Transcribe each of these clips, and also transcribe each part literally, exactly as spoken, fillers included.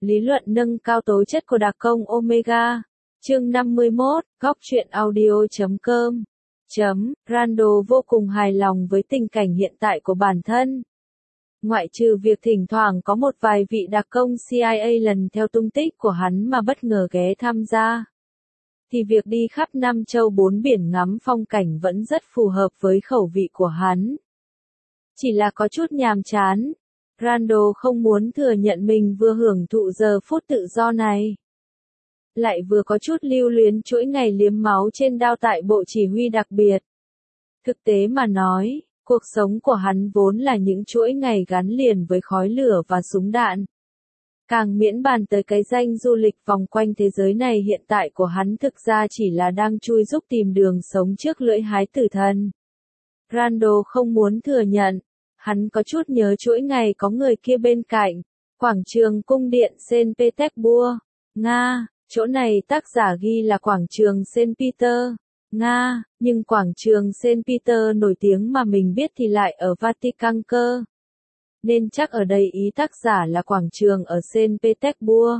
Lý luận nâng cao tố chất của đặc công Omega. Chương năm mươi mốt, góc truyện audio chấm com. Chấm, Randall vô cùng hài lòng với tình cảnh hiện tại của bản thân. Ngoại trừ việc thỉnh thoảng có một vài vị đặc công C I A lần theo tung tích của hắn mà bất ngờ ghé tham gia, thì việc đi khắp năm châu bốn biển ngắm phong cảnh vẫn rất phù hợp với khẩu vị của hắn. Chỉ là có chút nhàm chán. Randall không muốn thừa nhận mình vừa hưởng thụ giờ phút tự do này, lại vừa có chút lưu luyến chuỗi ngày liếm máu trên đao tại bộ chỉ huy đặc biệt. Thực tế mà nói, cuộc sống của hắn vốn là những chuỗi ngày gắn liền với khói lửa và súng đạn. Càng miễn bàn tới cái danh du lịch vòng quanh thế giới này, hiện tại của hắn thực ra chỉ là đang chui giúp tìm đường sống trước lưỡi hái tử thần. Randall không muốn thừa nhận, hắn có chút nhớ chuỗi ngày có người kia bên cạnh, quảng trường cung điện Saint Petersburg, Nga. Chỗ này tác giả ghi là quảng trường Saint Peter, Nga, nhưng quảng trường Saint Peter nổi tiếng mà mình biết thì lại ở Vatican cơ. Nên chắc ở đây ý tác giả là quảng trường ở Saint Petersburg.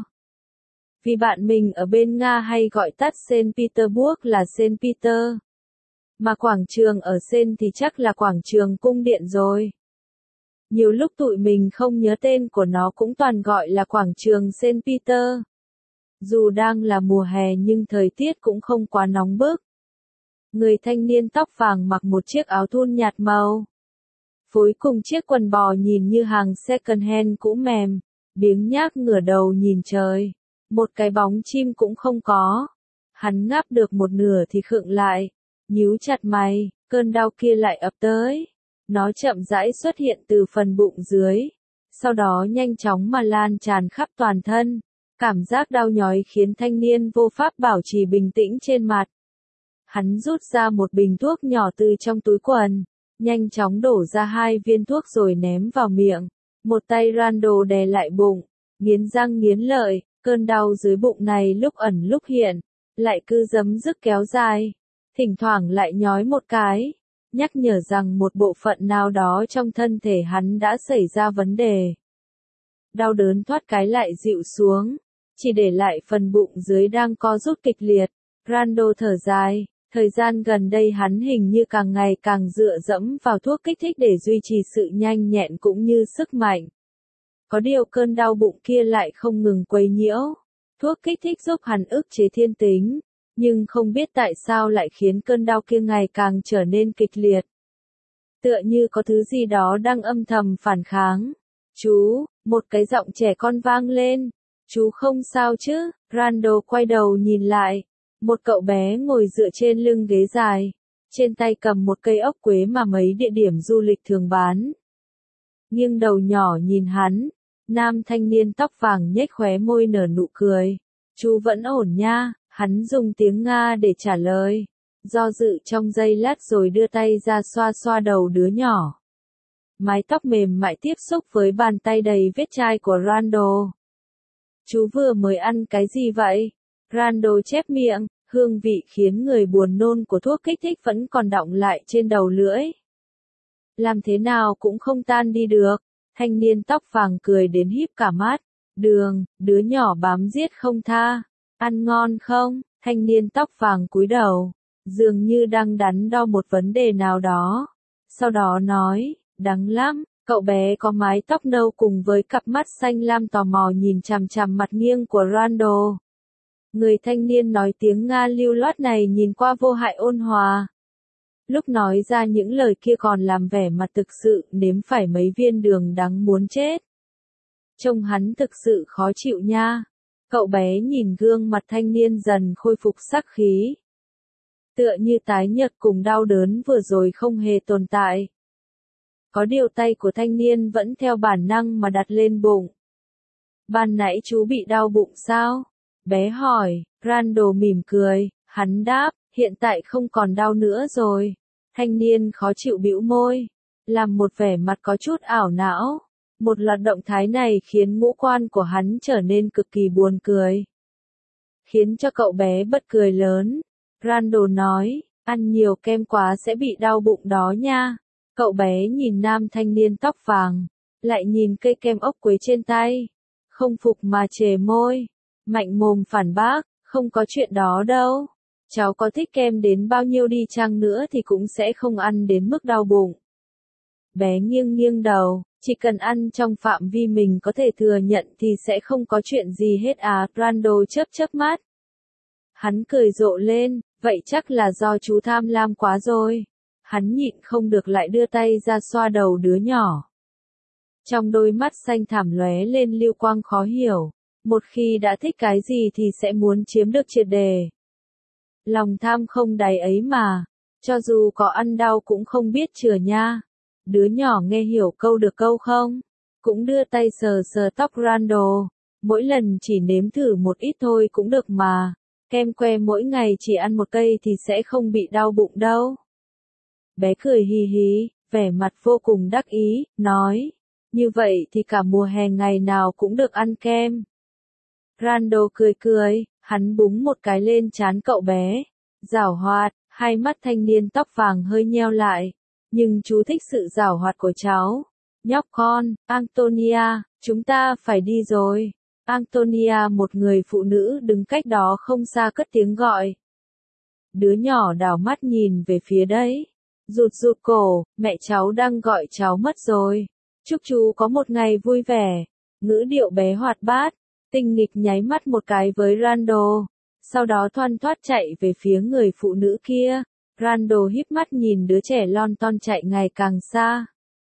Vì bạn mình ở bên Nga hay gọi tắt Saint Petersburg là Saint Peter. Mà quảng trường ở Saint thì chắc là quảng trường cung điện rồi. Nhiều lúc tụi mình không nhớ tên của nó cũng toàn gọi là quảng trường Saint Peter. Dù đang là mùa hè nhưng thời tiết cũng không quá nóng bức. Người thanh niên tóc vàng mặc một chiếc áo thun nhạt màu, phối cùng chiếc quần bò nhìn như hàng second hand cũ mềm, biếng nhác ngửa đầu nhìn trời. Một cái bóng chim cũng không có. Hắn ngáp được một nửa thì khựng lại, nhíu chặt mày, cơn đau kia lại ập tới. Nó chậm rãi xuất hiện từ phần bụng dưới, sau đó nhanh chóng mà lan tràn khắp toàn thân. Cảm giác đau nhói khiến thanh niên vô pháp bảo trì bình tĩnh trên mặt. Hắn rút ra một bình thuốc nhỏ từ trong túi quần, nhanh chóng đổ ra hai viên thuốc rồi ném vào miệng. Một tay Randall đè lại bụng, nghiến răng nghiến lợi, cơn đau dưới bụng này lúc ẩn lúc hiện, lại cứ giấm dứt kéo dài, thỉnh thoảng lại nhói một cái, nhắc nhở rằng một bộ phận nào đó trong thân thể hắn đã xảy ra vấn đề. Đau đớn thoát cái lại dịu xuống, chỉ để lại phần bụng dưới đang co rút kịch liệt. Randall thở dài, thời gian gần đây hắn hình như càng ngày càng dựa dẫm vào thuốc kích thích để duy trì sự nhanh nhẹn cũng như sức mạnh. Có điều cơn đau bụng kia lại không ngừng quấy nhiễu. Thuốc kích thích giúp hắn ức chế thiên tính, nhưng không biết tại sao lại khiến cơn đau kia ngày càng trở nên kịch liệt. Tựa như có thứ gì đó đang âm thầm phản kháng. Chú, một cái giọng trẻ con vang lên. Chú không sao chứ? Randall quay đầu nhìn lại. Một cậu bé ngồi dựa trên lưng ghế dài, trên tay cầm một cây ốc quế mà mấy địa điểm du lịch thường bán. Nghiêng đầu nhỏ nhìn hắn, nam thanh niên tóc vàng nhếch khóe môi nở nụ cười. Chú vẫn ổn nha, hắn dùng tiếng Nga để trả lời. Do dự trong giây lát rồi đưa tay ra xoa xoa đầu đứa nhỏ. Mái tóc mềm mại tiếp xúc với bàn tay đầy vết chai của Randall. Chú vừa mới ăn cái gì vậy? Randall chép miệng, hương vị khiến người buồn nôn của thuốc kích thích vẫn còn đọng lại trên đầu lưỡi. Làm thế nào cũng không tan đi được. Thanh niên tóc vàng cười đến híp cả mắt. Đường, đứa nhỏ bám giết không tha. Ăn ngon không? Thanh niên tóc vàng cúi đầu, dường như đang đắn đo một vấn đề nào đó. Sau đó nói, đắng lắm. Cậu bé có mái tóc nâu cùng với cặp mắt xanh lam tò mò nhìn chằm chằm mặt nghiêng của Randall. Người thanh niên nói tiếng Nga lưu loát này nhìn qua vô hại ôn hòa. Lúc nói ra những lời kia còn làm vẻ mặt thực sự nếm phải mấy viên đường đắng muốn chết. Trông hắn thực sự khó chịu nha. Cậu bé nhìn gương mặt thanh niên dần khôi phục sắc khí. Tựa như tái nhợt cùng đau đớn vừa rồi không hề tồn tại. Có điều tay của thanh niên vẫn theo bản năng mà đặt lên bụng. Ban nãy chú bị đau bụng sao? Bé hỏi. Randall mỉm cười, hắn đáp, hiện tại không còn đau nữa rồi. Thanh niên khó chịu bĩu môi, làm một vẻ mặt có chút ảo não. Một loạt động thái này khiến ngũ quan của hắn trở nên cực kỳ buồn cười. Khiến cho cậu bé bật cười lớn. Randall nói, ăn nhiều kem quá sẽ bị đau bụng đó nha. Cậu bé nhìn nam thanh niên tóc vàng, lại nhìn cây kem ốc quế trên tay. Không phục mà chề môi. Mạnh mồm phản bác, không có chuyện đó đâu. Cháu có thích kem đến bao nhiêu đi chăng nữa thì cũng sẽ không ăn đến mức đau bụng. Bé nghiêng nghiêng đầu, chỉ cần ăn trong phạm vi mình có thể thừa nhận thì sẽ không có chuyện gì hết à. Randall chớp chớp mắt. Hắn cười rộ lên, vậy chắc là do chú tham lam quá rồi. Hắn nhịn không được lại đưa tay ra xoa đầu đứa nhỏ. Trong đôi mắt xanh thẳm lóe lên lưu quang khó hiểu. Một khi đã thích cái gì thì sẽ muốn chiếm được triệt đề. Lòng tham không đáy ấy mà. Cho dù có ăn đau cũng không biết chừa nha. Đứa nhỏ nghe hiểu câu được câu không? Cũng đưa tay sờ sờ tóc Randall. Mỗi lần chỉ nếm thử một ít thôi cũng được mà. Kem que mỗi ngày chỉ ăn một cây thì sẽ không bị đau bụng đâu. Bé cười hì hì, vẻ mặt vô cùng đắc ý, nói. Như vậy thì cả mùa hè ngày nào cũng được ăn kem. Randall cười cười, hắn búng một cái lên trán cậu bé. Giảo hoạt, hai mắt thanh niên tóc vàng hơi nheo lại. Nhưng chú thích sự giảo hoạt của cháu. Nhóc con, Antonia, chúng ta phải đi rồi. Antonia, một người phụ nữ đứng cách đó không xa cất tiếng gọi. Đứa nhỏ đảo mắt nhìn về phía đấy. Rụt rụt cổ, mẹ cháu đang gọi cháu mất rồi. Chúc chú có một ngày vui vẻ. Ngữ điệu bé hoạt bát. Tinh nghịch nháy mắt một cái với Randall. Sau đó thoăn thoắt chạy về phía người phụ nữ kia. Randall híp mắt nhìn đứa trẻ lon ton chạy ngày càng xa.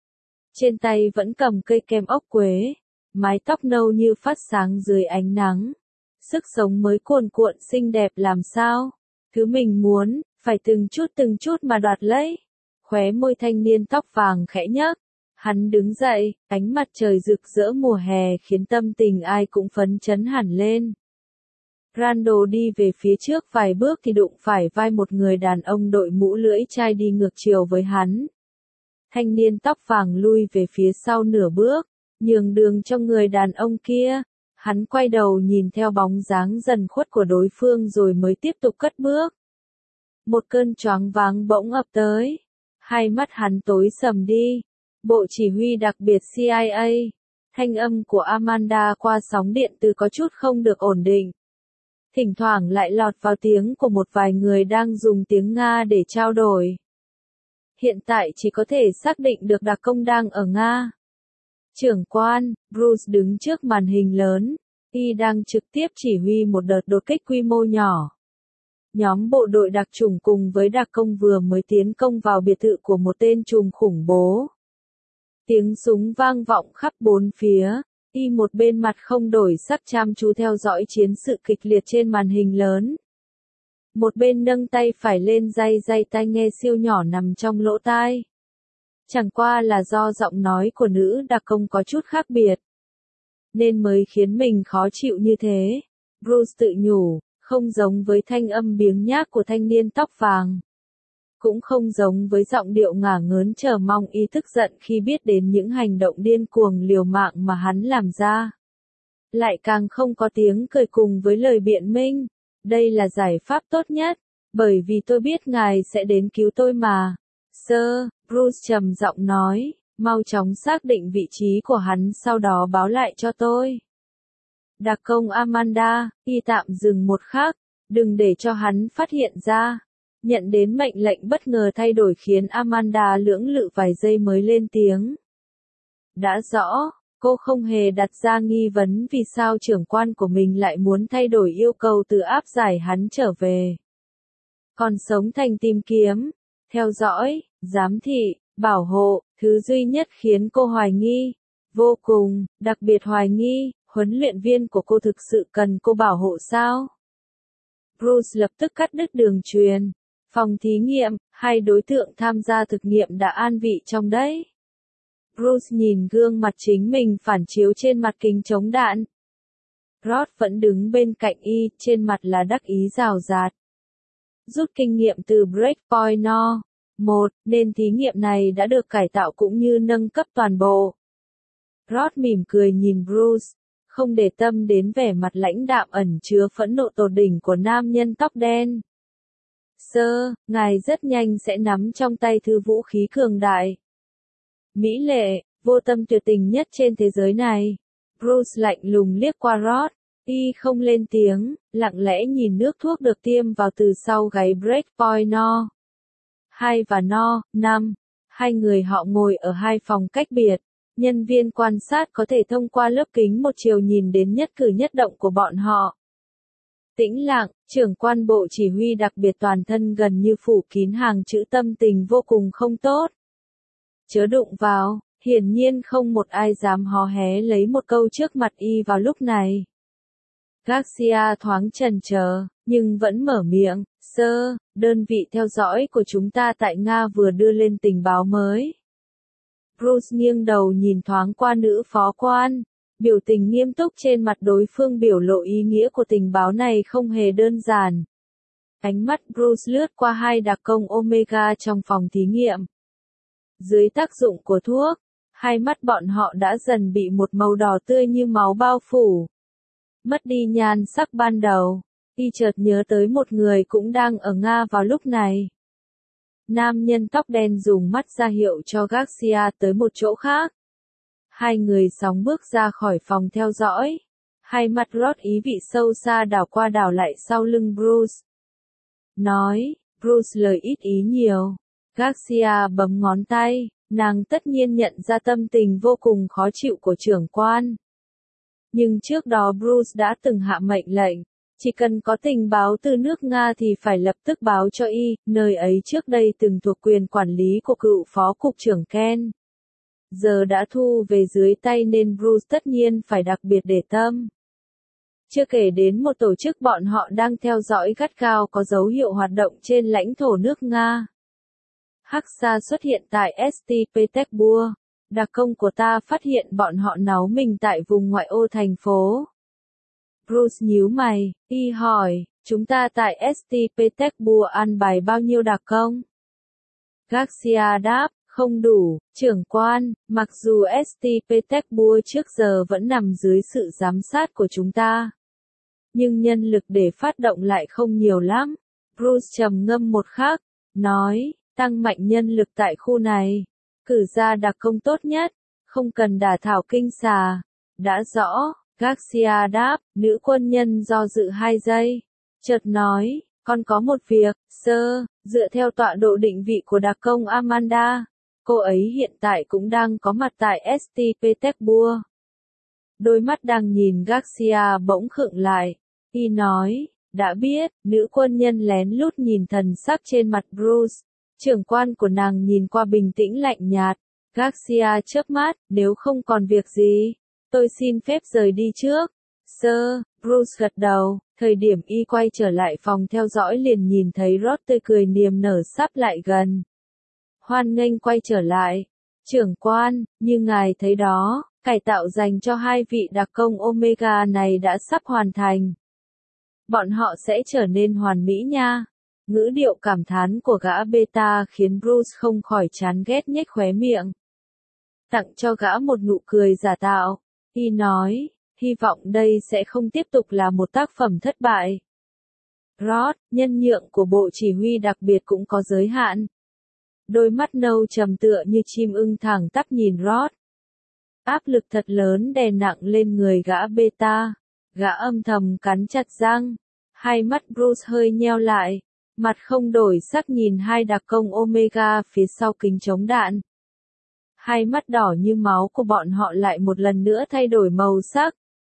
Trên tay vẫn cầm cây kem ốc quế. Mái tóc nâu như phát sáng dưới ánh nắng. Sức sống mới cuồn cuộn xinh đẹp làm sao. Thứ mình muốn, phải từng chút từng chút mà đoạt lấy. Khóe môi thanh niên tóc vàng khẽ nhấc. Hắn đứng dậy, ánh mặt trời rực rỡ mùa hè khiến tâm tình ai cũng phấn chấn hẳn lên. Randall đi về phía trước vài bước thì đụng phải vai một người đàn ông đội mũ lưỡi chai đi ngược chiều với hắn. Thanh niên tóc vàng lui về phía sau nửa bước, nhường đường cho người đàn ông kia. Hắn quay đầu nhìn theo bóng dáng dần khuất của đối phương rồi mới tiếp tục cất bước. Một cơn choáng váng bỗng ập tới. Hai mắt hắn tối sầm đi. Bộ chỉ huy đặc biệt C I A. Thanh âm của Amanda qua sóng điện từ có chút không được ổn định. Thỉnh thoảng lại lọt vào tiếng của một vài người đang dùng tiếng Nga để trao đổi. Hiện tại chỉ có thể xác định được đặc công đang ở Nga. Trưởng quan, Bruce đứng trước màn hình lớn. Y đang trực tiếp chỉ huy một đợt đột kích quy mô nhỏ. Nhóm bộ đội đặc chủng cùng với đặc công vừa mới tiến công vào biệt thự của một tên trùm khủng bố. Tiếng súng vang vọng khắp bốn phía. Y một bên mặt không đổi sắc chăm chú theo dõi chiến sự kịch liệt trên màn hình lớn. Một bên nâng tay phải lên day day tai nghe siêu nhỏ nằm trong lỗ tai. Chẳng qua là do giọng nói của nữ đặc công có chút khác biệt. Nên mới khiến mình khó chịu như thế. Bruce tự nhủ, không giống với thanh âm biếng nhác của thanh niên tóc vàng. Cũng không giống với giọng điệu ngả ngớn chờ mong ý thức giận khi biết đến những hành động điên cuồng liều mạng mà hắn làm ra. Lại càng không có tiếng cười cùng với lời biện minh. Đây là giải pháp tốt nhất, bởi vì tôi biết ngài sẽ đến cứu tôi mà. Sir, Bruce trầm giọng nói, mau chóng xác định vị trí của hắn sau đó báo lại cho tôi. Đặc công Amanda, y tạm dừng một khắc, đừng để cho hắn phát hiện ra. Nhận đến mệnh lệnh bất ngờ thay đổi khiến Amanda lưỡng lự vài giây mới lên tiếng. Đã rõ, cô không hề đặt ra nghi vấn vì sao trưởng quan của mình lại muốn thay đổi yêu cầu từ áp giải hắn trở về. Còn sống thành tìm kiếm, theo dõi, giám thị, bảo hộ, thứ duy nhất khiến cô hoài nghi, vô cùng, đặc biệt hoài nghi, huấn luyện viên của cô thực sự cần cô bảo hộ sao? Bruce lập tức cắt đứt đường truyền. Phòng thí nghiệm, hai đối tượng tham gia thực nghiệm đã an vị trong đấy. Bruce nhìn gương mặt chính mình phản chiếu trên mặt kính chống đạn. Rod vẫn đứng bên cạnh y, trên mặt là đắc ý rào rạt. Rút kinh nghiệm từ Breakpoint No. một, nên thí nghiệm này đã được cải tạo cũng như nâng cấp toàn bộ. Rod mỉm cười nhìn Bruce, không để tâm đến vẻ mặt lãnh đạm ẩn chứa phẫn nộ tột đỉnh của nam nhân tóc đen. Sir, ngài rất nhanh sẽ nắm trong tay thứ vũ khí cường đại. Mỹ lệ, vô tâm tuyệt tình nhất trên thế giới này. Bruce lạnh lùng liếc qua Rod. Y không lên tiếng, lặng lẽ nhìn nước thuốc được tiêm vào từ sau gáy Breakpoint no. hai và no. năm. Hai người họ ngồi ở hai phòng cách biệt. Nhân viên quan sát có thể thông qua lớp kính một chiều nhìn đến nhất cử nhất động của bọn họ. Tĩnh lặng, trưởng quan bộ chỉ huy đặc biệt toàn thân gần như phủ kín hàng chữ tâm tình vô cùng không tốt. Chớ đụng vào, hiển nhiên không một ai dám hó hé lấy một câu trước mặt y vào lúc này. Garcia thoáng chần chờ, nhưng vẫn mở miệng, sơ, đơn vị theo dõi của chúng ta tại Nga vừa đưa lên tình báo mới. Bruce nghiêng đầu nhìn thoáng qua nữ phó quan, biểu tình nghiêm túc trên mặt đối phương biểu lộ ý nghĩa của tình báo này không hề đơn giản. Ánh mắt Bruce lướt qua hai đặc công Omega trong phòng thí nghiệm. Dưới tác dụng của thuốc, hai mắt bọn họ đã dần bị một màu đỏ tươi như máu bao phủ. Mất đi nhan sắc ban đầu, y chợt nhớ tới một người cũng đang ở Nga vào lúc này. Nam nhân tóc đen dùng mắt ra hiệu cho Garcia tới một chỗ khác. Hai người sóng bước ra khỏi phòng theo dõi. Hai mắt Rod ý vị sâu xa đảo qua đảo lại sau lưng Bruce. Nói, Bruce lời ít ý nhiều. Garcia bấm ngón tay, nàng tất nhiên nhận ra tâm tình vô cùng khó chịu của trưởng quan. Nhưng trước đó Bruce đã từng hạ mệnh lệnh, chỉ cần có tình báo từ nước Nga thì phải lập tức báo cho y, nơi ấy trước đây từng thuộc quyền quản lý của cựu phó cục trưởng Ken. Giờ đã thu về dưới tay nên Bruce tất nhiên phải đặc biệt để tâm. Chưa kể đến một tổ chức bọn họ đang theo dõi gắt gao có dấu hiệu hoạt động trên lãnh thổ nước Nga. Hắc Sa xuất hiện tại ét tê Petersburg. Đặc công của ta phát hiện bọn họ náu mình tại vùng ngoại ô thành phố. Bruce nhíu mày, y hỏi, chúng ta tại ét tê Petersburg an bài bao nhiêu đặc công? Garcia đáp, không đủ, trưởng quan, mặc dù ét tê Petersburg trước giờ vẫn nằm dưới sự giám sát của chúng ta. Nhưng nhân lực để phát động lại không nhiều lắm. Bruce trầm ngâm một khắc, nói, tăng mạnh nhân lực tại khu này. Cử ra đặc công tốt nhất, không cần đả thảo kinh xà. Đã rõ, Garcia đáp, nữ quân nhân do dự hai giây. Chợt nói, con có một việc, sơ, dựa theo tọa độ định vị của đặc công Amanda. Cô ấy hiện tại cũng đang có mặt tại ét tê Petersburg. Đôi mắt đang nhìn Garcia bỗng khựng lại. Y nói, đã biết, nữ quân nhân lén lút nhìn thần sắc trên mặt Bruce. Trưởng quan của nàng nhìn qua bình tĩnh lạnh nhạt. Garcia chớp mắt, nếu không còn việc gì, tôi xin phép rời đi trước. Sir, Bruce gật đầu, thời điểm y quay trở lại phòng theo dõi liền nhìn thấy Rod tươi cười niềm nở sắp lại gần. Hoan nghênh quay trở lại. Trưởng quan, như ngài thấy đó, cải tạo dành cho hai vị đặc công Omega này đã sắp hoàn thành. Bọn họ sẽ trở nên hoàn mỹ nha. Ngữ điệu cảm thán của gã beta khiến Bruce không khỏi chán ghét nhếch khóe miệng. Tặng cho gã một nụ cười giả tạo. Y nói, hy vọng đây sẽ không tiếp tục là một tác phẩm thất bại. Rod, nhân nhượng của bộ chỉ huy đặc biệt cũng có giới hạn. Đôi mắt nâu trầm tựa như chim ưng thẳng tắp nhìn Rod. Áp lực thật lớn đè nặng lên người gã beta. Gã âm thầm cắn chặt răng. Hai mắt Bruce hơi nheo lại. Mặt không đổi sắc nhìn hai đặc công Omega phía sau kính chống đạn. Hai mắt đỏ như máu của bọn họ lại một lần nữa thay đổi màu sắc.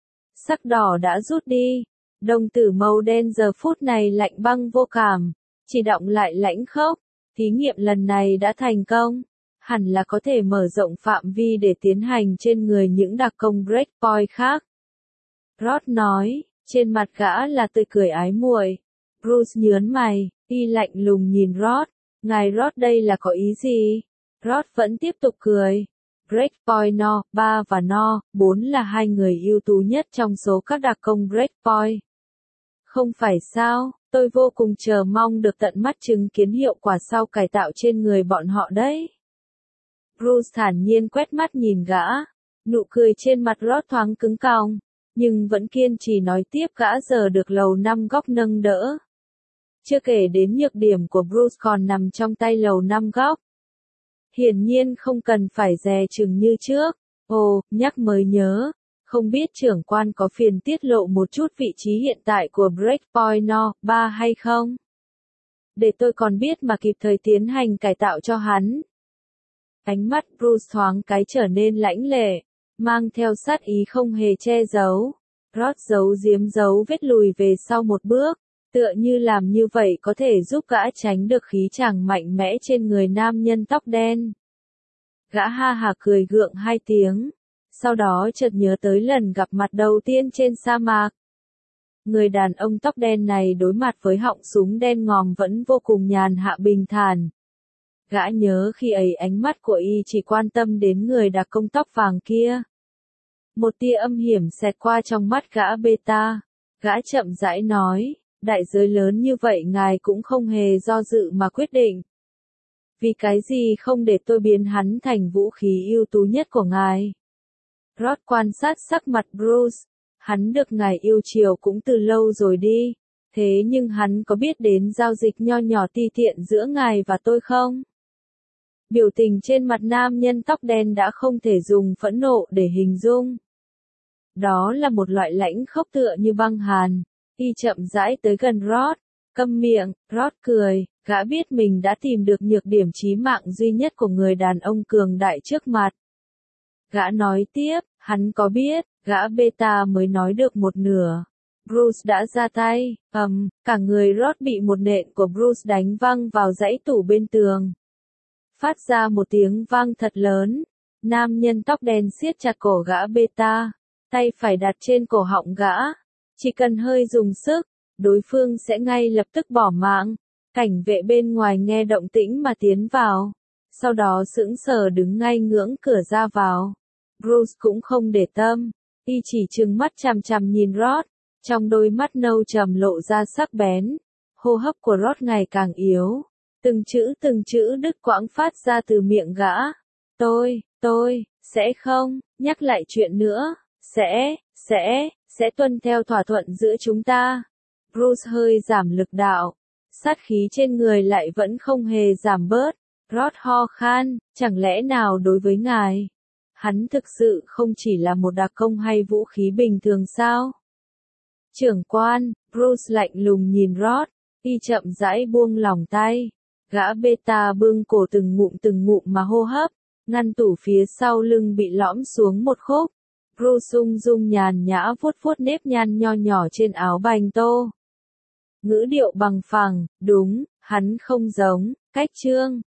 Sắc đỏ đã rút đi. Đồng tử màu đen giờ phút này lạnh băng vô cảm. Chỉ đọng lại lãnh khốc. Thí nghiệm lần này đã thành công. Hẳn là có thể mở rộng phạm vi để tiến hành trên người những đặc công Breakpoint khác. Rod nói, trên mặt gã là tươi cười ái muội. Bruce nhớn mày, y lạnh lùng nhìn Rod. Ngài Rod đây là có ý gì? Rod vẫn tiếp tục cười. Breakpoint No, ba và No, bốn là hai người ưu tú nhất trong số các đặc công Breakpoint. Không phải sao, tôi vô cùng chờ mong được tận mắt chứng kiến hiệu quả sau cải tạo trên người bọn họ đấy. Bruce thản nhiên quét mắt nhìn gã. Nụ cười trên mặt Rod thoáng cứng còng, nhưng vẫn kiên trì nói tiếp gã giờ được lầu năm góc nâng đỡ. Chưa kể đến nhược điểm của Bruce còn nằm trong tay lầu năm góc. Hiển nhiên không cần phải dè chừng như trước. Ồ, nhắc mới nhớ. Không biết trưởng quan có phiền tiết lộ một chút vị trí hiện tại của Breakpoint No. ba hay không? Để tôi còn biết mà kịp thời tiến hành cải tạo cho hắn. Ánh mắt Bruce thoáng cái trở nên lãnh lệ, mang theo sát ý không hề che giấu. Rod giấu giếm giấu vết lùi về sau một bước, tựa như làm như vậy có thể giúp gã tránh được khí chàng mạnh mẽ trên người nam nhân tóc đen. Gã ha hả cười gượng hai tiếng, sau đó chợt nhớ tới lần gặp mặt đầu tiên trên sa mạc. Người đàn ông tóc đen này đối mặt với họng súng đen ngòm vẫn vô cùng nhàn hạ bình thản. Gã nhớ khi ấy ánh mắt của y chỉ quan tâm đến người đặc công tóc vàng kia. Một tia âm hiểm xẹt qua trong mắt gã beta. Gã chậm rãi nói, đại giới lớn như vậy ngài cũng không hề do dự mà quyết định. Vì cái gì không để tôi biến hắn thành vũ khí ưu tú nhất của ngài? Rod quan sát sắc mặt Bruce. Hắn được ngài yêu chiều cũng từ lâu rồi đi. Thế nhưng hắn có biết đến giao dịch nho nhỏ ti tiện giữa ngài và tôi không? Biểu tình trên mặt nam nhân tóc đen đã không thể dùng phẫn nộ để hình dung. Đó là một loại lãnh khốc tựa như băng hàn. Y chậm rãi tới gần Rod. Câm miệng, Rod cười, gã biết mình đã tìm được nhược điểm chí mạng duy nhất của người đàn ông cường đại trước mặt. Gã nói tiếp, hắn có biết, gã beta mới nói được một nửa. Bruce đã ra tay, ầm, um, cả người Rod bị một nện của Bruce đánh văng vào dãy tủ bên tường. Phát ra một tiếng vang thật lớn. Nam nhân tóc đen siết chặt cổ gã beta, tay phải đặt trên cổ họng gã. Chỉ cần hơi dùng sức, đối phương sẽ ngay lập tức bỏ mạng. Cảnh vệ bên ngoài nghe động tĩnh mà tiến vào. Sau đó sững sờ đứng ngay ngưỡng cửa ra vào. Bruce cũng không để tâm. Y chỉ trừng mắt chằm chằm nhìn Rod. Trong đôi mắt nâu trầm lộ ra sắc bén. Hô hấp của Rod ngày càng yếu. Từng chữ từng chữ đứt quãng phát ra từ miệng gã. Tôi, tôi, sẽ không, nhắc lại chuyện nữa. Sẽ, sẽ, sẽ tuân theo thỏa thuận giữa chúng ta. Bruce hơi giảm lực đạo. Sát khí trên người lại vẫn không hề giảm bớt. Rod ho khan, chẳng lẽ nào đối với ngài, hắn thực sự không chỉ là một đặc công hay vũ khí bình thường sao? Trưởng quan, Bruce lạnh lùng nhìn Rod, y chậm rãi buông lỏng tay. Gã beta bưng cổ từng ngụm từng ngụm mà hô hấp, ngăn tủ phía sau lưng bị lõm xuống một khúc. Bruce ung dung nhàn nhã vuốt vuốt nếp nhăn nho nhỏ trên áo bành tô. Ngữ điệu bằng phẳng, đúng, hắn không giống, cách trương.